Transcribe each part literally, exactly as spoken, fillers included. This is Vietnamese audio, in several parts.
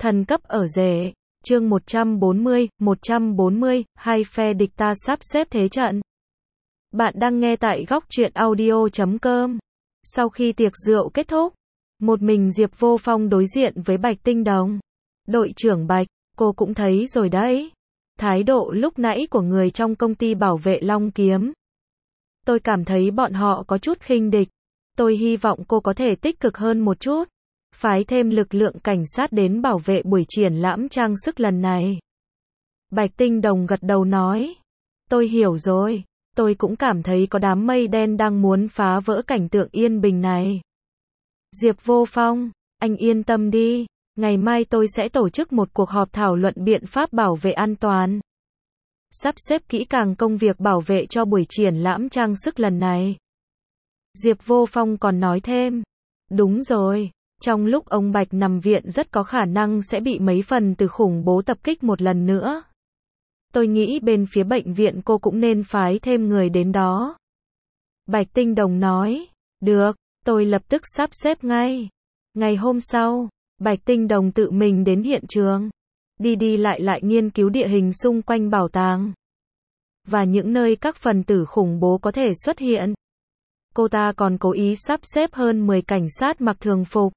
Thần cấp ở rể, chương một trăm bốn mươi, một trăm bốn mươi, hai phe địch ta sắp xếp thế trận. Bạn đang nghe tại góc truyện audio chấm com. Sau khi tiệc rượu kết thúc, một mình Diệp Vô Phong đối diện với Bạch Tinh Đồng. Đội trưởng Bạch, cô cũng thấy rồi đấy. Thái độ lúc nãy của người trong công ty bảo vệ Long Kiếm. Tôi cảm thấy bọn họ có chút khinh địch. Tôi hy vọng cô có thể tích cực hơn một chút. Phái thêm lực lượng cảnh sát đến bảo vệ buổi triển lãm trang sức lần này. Bạch Tinh Đồng gật đầu nói. Tôi hiểu rồi. Tôi cũng cảm thấy có đám mây đen đang muốn phá vỡ cảnh tượng yên bình này. Diệp Vô Phong, anh yên tâm đi. Ngày mai tôi sẽ tổ chức một cuộc họp thảo luận biện pháp bảo vệ an toàn. Sắp xếp kỹ càng công việc bảo vệ cho buổi triển lãm trang sức lần này. Diệp Vô Phong còn nói thêm. Đúng rồi. Trong lúc ông Bạch nằm viện rất có khả năng sẽ bị mấy phần từ khủng bố tập kích một lần nữa. Tôi nghĩ bên phía bệnh viện cô cũng nên phái thêm người đến đó. Bạch Tinh Đồng nói. Được, tôi lập tức sắp xếp ngay. Ngày hôm sau, Bạch Tinh Đồng tự mình đến hiện trường. Đi đi lại lại nghiên cứu địa hình xung quanh bảo tàng. Và những nơi các phần tử khủng bố có thể xuất hiện. Cô ta còn cố ý sắp xếp hơn mười cảnh sát mặc thường phục.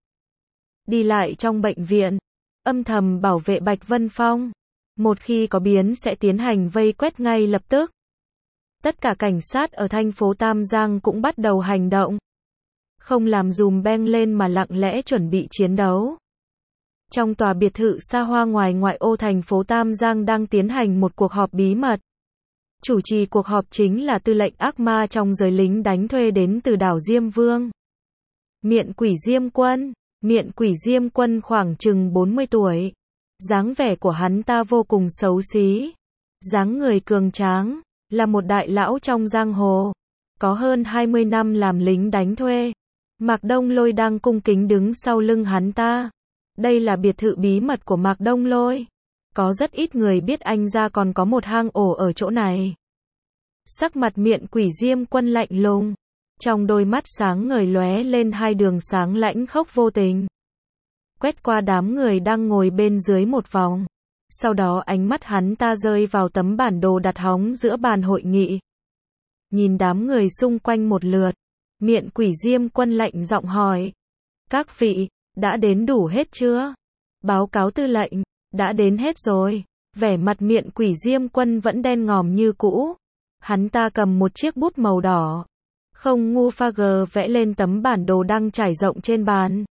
Đi lại trong bệnh viện, âm thầm bảo vệ Bạch Vân Phong. Một khi có biến sẽ tiến hành vây quét ngay lập tức. Tất cả cảnh sát ở thành phố Tam Giang cũng bắt đầu hành động. Không làm dùm beng lên mà lặng lẽ chuẩn bị chiến đấu. Trong tòa biệt thự xa hoa ngoài ngoại ô thành phố Tam Giang đang tiến hành một cuộc họp bí mật. Chủ trì cuộc họp chính là tư lệnh ác ma trong giới lính đánh thuê đến từ đảo Diêm Vương. Miện Quỷ Diêm Quân. Miện Quỷ Diêm Quân khoảng chừng bốn mươi tuổi. Dáng vẻ của hắn ta vô cùng xấu xí. Dáng người cường tráng, là một đại lão trong giang hồ. Có hơn hai mươi năm làm lính đánh thuê. Mạc Đông Lôi đang cung kính đứng sau lưng hắn ta. Đây là biệt thự bí mật của Mạc Đông Lôi. Có rất ít người biết anh ra còn có một hang ổ ở chỗ này. Sắc mặt Miện Quỷ Diêm Quân lạnh lùng. Trong đôi mắt sáng ngời lóe lên hai đường sáng lãnh khốc vô tình. Quét qua đám người đang ngồi bên dưới một vòng. Sau đó ánh mắt hắn ta rơi vào tấm bản đồ đặt hóng giữa bàn hội nghị. Nhìn đám người xung quanh một lượt. Miện Quỷ Diêm Quân lạnh giọng hỏi. Các vị, đã đến đủ hết chưa? Báo cáo tư lệnh, đã đến hết rồi. Vẻ mặt Miện Quỷ Diêm Quân vẫn đen ngòm như cũ. Hắn ta cầm một chiếc bút màu đỏ. Không ngu pha gờ vẽ lên tấm bản đồ đang trải rộng trên bàn.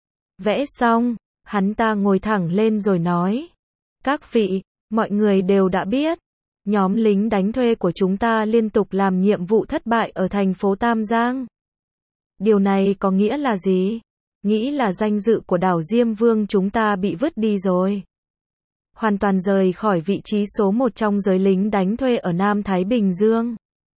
Vẽ xong, hắn ta ngồi thẳng lên rồi nói. Các vị, mọi người đều đã biết. Nhóm lính đánh thuê của chúng ta liên tục làm nhiệm vụ thất bại ở thành phố Tam Giang. Điều này có nghĩa là gì? Nghĩ là danh dự của đảo Diêm Vương chúng ta bị vứt đi rồi. Hoàn toàn rời khỏi vị trí số một trong giới lính đánh thuê ở Nam Thái Bình Dương.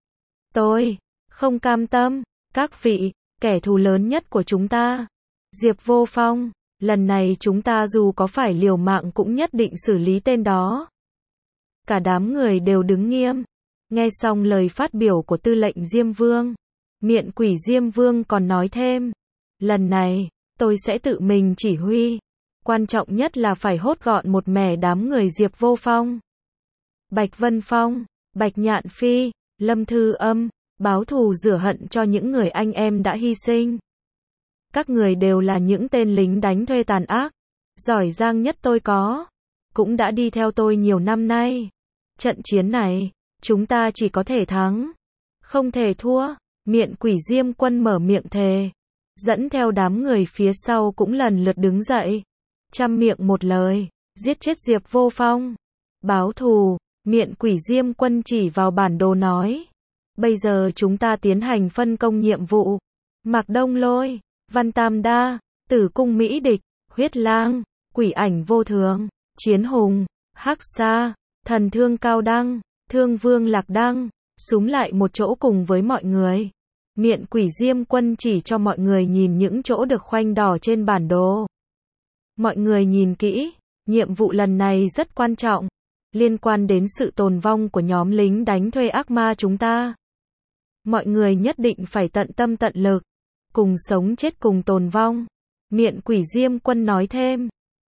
Tôi không cam tâm, các vị, kẻ thù lớn nhất của chúng ta. Diệp Vô Phong, lần này chúng ta dù có phải liều mạng cũng nhất định xử lý tên đó. Cả đám người đều đứng nghiêm. Nghe xong lời phát biểu của tư lệnh Diêm Vương, Miện Quỷ Diêm Vương còn nói thêm. Lần này, tôi sẽ tự mình chỉ huy. Quan trọng nhất là phải hốt gọn một mẻ đám người Diệp Vô Phong. Bạch Vân Phong, Bạch Nhạn Phi, Lâm Thư Âm, báo thù rửa hận cho những người anh em đã hy sinh. Các người đều là những tên lính đánh thuê tàn ác, giỏi giang nhất tôi có. Cũng đã đi theo tôi nhiều năm nay. Trận chiến này, chúng ta chỉ có thể thắng, không thể thua. Miện Quỷ Diêm Quân mở miệng thề. Dẫn theo đám người phía sau cũng lần lượt đứng dậy. Trăm miệng một lời, giết chết Diệp Vô Phong. Báo thù, Miện Quỷ Diêm Quân chỉ vào bản đồ nói. Bây giờ chúng ta tiến hành phân công nhiệm vụ. Mạc Đông Lôi, Văn Tam Đa, Tử Cung Mỹ Địch, Huyết Lang, Quỷ Ảnh Vô Thường, Chiến Hùng, Hắc Sa, Thần Thương Cao Đăng, Thương Vương Lạc Đăng, xúm lại một chỗ cùng với mọi người. Miện Quỷ Diêm Quân chỉ cho mọi người nhìn những chỗ được khoanh đỏ trên bản đồ. Mọi người nhìn kỹ, nhiệm vụ lần này rất quan trọng, liên quan đến sự tồn vong của nhóm lính đánh thuê ác ma chúng ta. Mọi người nhất định phải tận tâm tận lực, cùng sống chết cùng tồn vong. Miện Quỷ Diêm Quân nói thêm.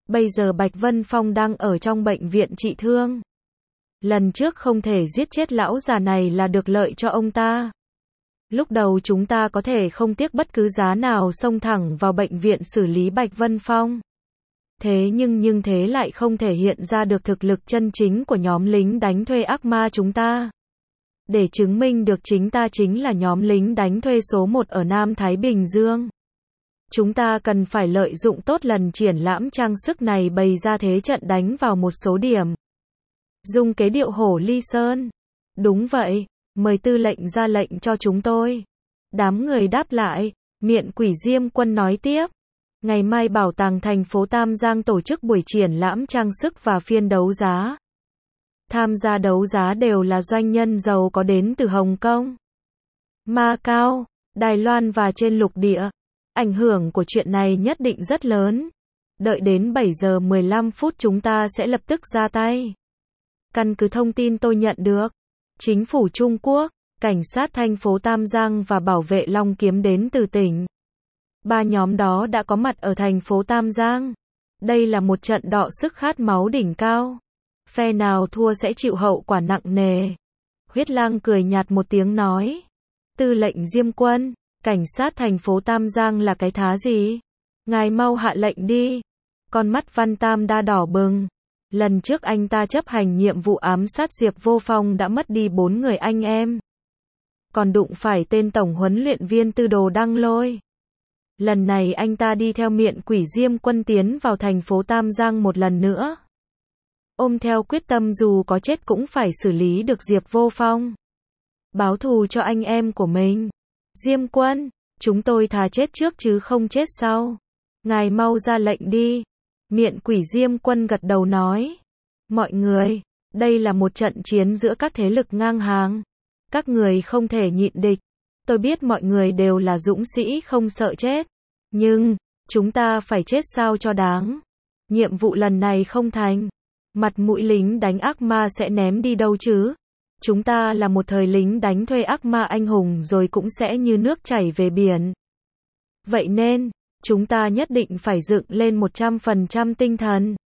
Bây giờ Bạch Vân Phong đang ở trong bệnh viện trị thương. Lần trước không thể giết chết lão già này là được lợi cho ông ta. Lúc đầu chúng ta có thể không tiếc bất cứ giá nào xông thẳng vào bệnh viện xử lý Bạch Vân Phong. Thế nhưng nhưng thế lại không thể hiện ra được thực lực chân chính của nhóm lính đánh thuê ác ma chúng ta. Để chứng minh được chính ta chính là nhóm lính đánh thuê số một ở Nam Thái Bình Dương. Chúng ta cần phải lợi dụng tốt lần triển lãm trang sức này bày ra thế trận đánh vào một số điểm. Dùng kế điệu hổ ly sơn. Đúng vậy, mời tư lệnh ra lệnh cho chúng tôi. Đám người đáp lại, Miện Quỷ Diêm Quân nói tiếp. Ngày mai bảo tàng thành phố Tam Giang tổ chức buổi triển lãm trang sức và phiên đấu giá. Tham gia đấu giá đều là doanh nhân giàu có đến từ Hồng Kông, Macau, Đài Loan và trên lục địa. Ảnh hưởng của chuyện này nhất định rất lớn. Đợi đến bảy giờ mười lăm phút chúng ta sẽ lập tức ra tay. Căn cứ thông tin tôi nhận được, chính phủ Trung Quốc, cảnh sát thành phố Tam Giang và bảo vệ Long Kiếm đến từ tỉnh. Ba nhóm đó đã có mặt ở thành phố Tam Giang. Đây là một trận đọ sức khát máu đỉnh cao. Phe nào thua sẽ chịu hậu quả nặng nề. Huyết Lang cười nhạt một tiếng nói. Tư lệnh Diêm Quân, cảnh sát thành phố Tam Giang là cái thá gì? Ngài mau hạ lệnh đi. Con mắt Văn Tam Đa đỏ bừng. Lần trước anh ta chấp hành nhiệm vụ ám sát Diệp Vô Phong đã mất đi bốn người anh em. Còn đụng phải tên tổng huấn luyện viên Tư Đồ Đăng Lôi. Lần này anh ta đi theo Miện Quỷ Diêm Quân tiến vào thành phố Tam Giang một lần nữa. Ôm theo quyết tâm dù có chết cũng phải xử lý được Diệp Vô Phong. Báo thù cho anh em của mình. Diêm Quân, chúng tôi thà chết trước chứ không chết sau. Ngài mau ra lệnh đi. Miện Quỷ Diêm Quân gật đầu nói. Mọi người, đây là một trận chiến giữa các thế lực ngang hàng. Các người không thể nhịn địch. Tôi biết mọi người đều là dũng sĩ không sợ chết. Nhưng, chúng ta phải chết sao cho đáng. Nhiệm vụ lần này không thành. Mặt mũi lính đánh ác ma sẽ ném đi đâu chứ? Chúng ta là một thời lính đánh thuê ác ma anh hùng rồi cũng sẽ như nước chảy về biển. Vậy nên, chúng ta nhất định phải dựng lên một trăm phần trăm tinh thần.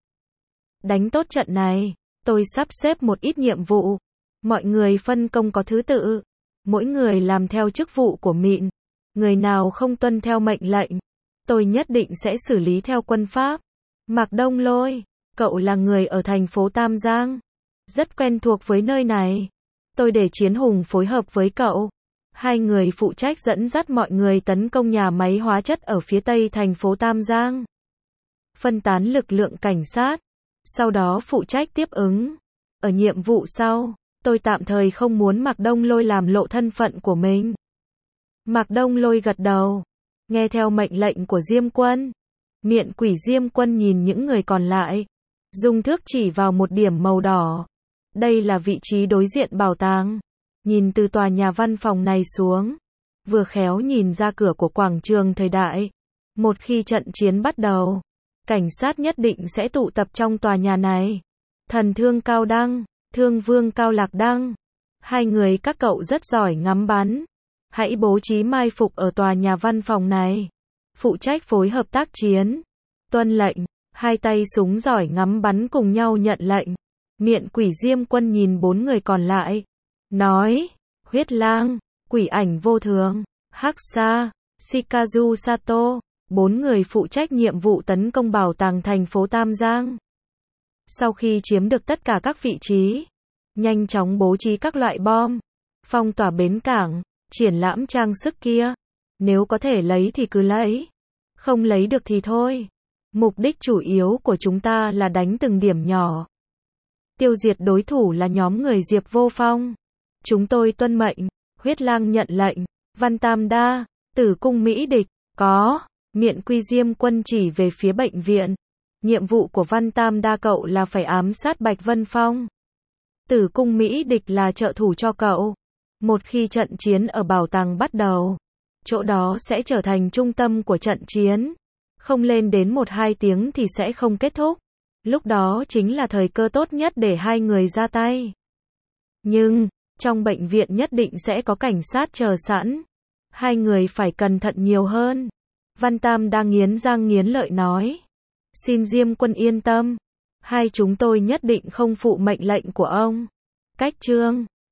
Đánh tốt trận này, tôi sắp xếp một ít nhiệm vụ. Mọi người phân công có thứ tự. Mỗi người làm theo chức vụ của Mịn. Người nào không tuân theo mệnh lệnh, tôi nhất định sẽ xử lý theo quân pháp. Mạc Đông Lôi, cậu là người ở thành phố Tam Giang. Rất quen thuộc với nơi này. Tôi để Chiến Hùng phối hợp với cậu. Hai người phụ trách dẫn dắt mọi người tấn công nhà máy hóa chất ở phía tây thành phố Tam Giang. Phân tán lực lượng cảnh sát. Sau đó phụ trách tiếp ứng. Ở nhiệm vụ sau, tôi tạm thời không muốn Mạc Đông Lôi làm lộ thân phận của mình. Mạc Đông Lôi gật đầu. Nghe theo mệnh lệnh của Diêm Quân. Miện Quỷ Diêm Quân nhìn những người còn lại. Dùng thước chỉ vào một điểm màu đỏ. Đây là vị trí đối diện bảo tàng. Nhìn từ tòa nhà văn phòng này xuống. Vừa khéo nhìn ra cửa của quảng trường thời đại. Một khi trận chiến bắt đầu, cảnh sát nhất định sẽ tụ tập trong tòa nhà này. Thần Thương Cao Đăng, Thương Vương Cao Lạc Đăng. Hai người các cậu rất giỏi ngắm bắn. Hãy bố trí mai phục ở tòa nhà văn phòng này. Phụ trách phối hợp tác chiến. Tuân lệnh, hai tay súng giỏi ngắm bắn cùng nhau nhận lệnh. Miện Quỷ Diêm Quân nhìn bốn người còn lại. Nói, Huyết Lang, Quỷ Ảnh Vô Thường, Hắc Sa, Shikazu Sato. Bốn người phụ trách nhiệm vụ tấn công bảo tàng thành phố Tam Giang. Sau khi chiếm được tất cả các vị trí, nhanh chóng bố trí các loại bom, phong tỏa bến cảng, triển lãm trang sức kia. Nếu có thể lấy thì cứ lấy. Không lấy được thì thôi. Mục đích chủ yếu của chúng ta là đánh từng điểm nhỏ. Tiêu diệt đối thủ là nhóm người Diệp Vô Phong. Chúng tôi tuân mệnh. Huyết Lang nhận lệnh. Văn Tam Đa, Tử Cung Mỹ Địch, có. Miện Quy Diêm Quân chỉ về phía bệnh viện. Nhiệm vụ của Văn Tam Đa cậu là phải ám sát Bạch Vân Phong. Tử Cung Mỹ Địch là trợ thủ cho cậu. Một khi trận chiến ở bảo tàng bắt đầu, chỗ đó sẽ trở thành trung tâm của trận chiến. Không lên đến một hai tiếng thì sẽ không kết thúc. Lúc đó chính là thời cơ tốt nhất để hai người ra tay. Nhưng, trong bệnh viện nhất định sẽ có cảnh sát chờ sẵn. Hai người phải cẩn thận nhiều hơn. Văn Tam đang nghiến răng nghiến lợi nói. Xin Diêm Quân yên tâm. Hai chúng tôi nhất định không phụ mệnh lệnh của ông. Cách chương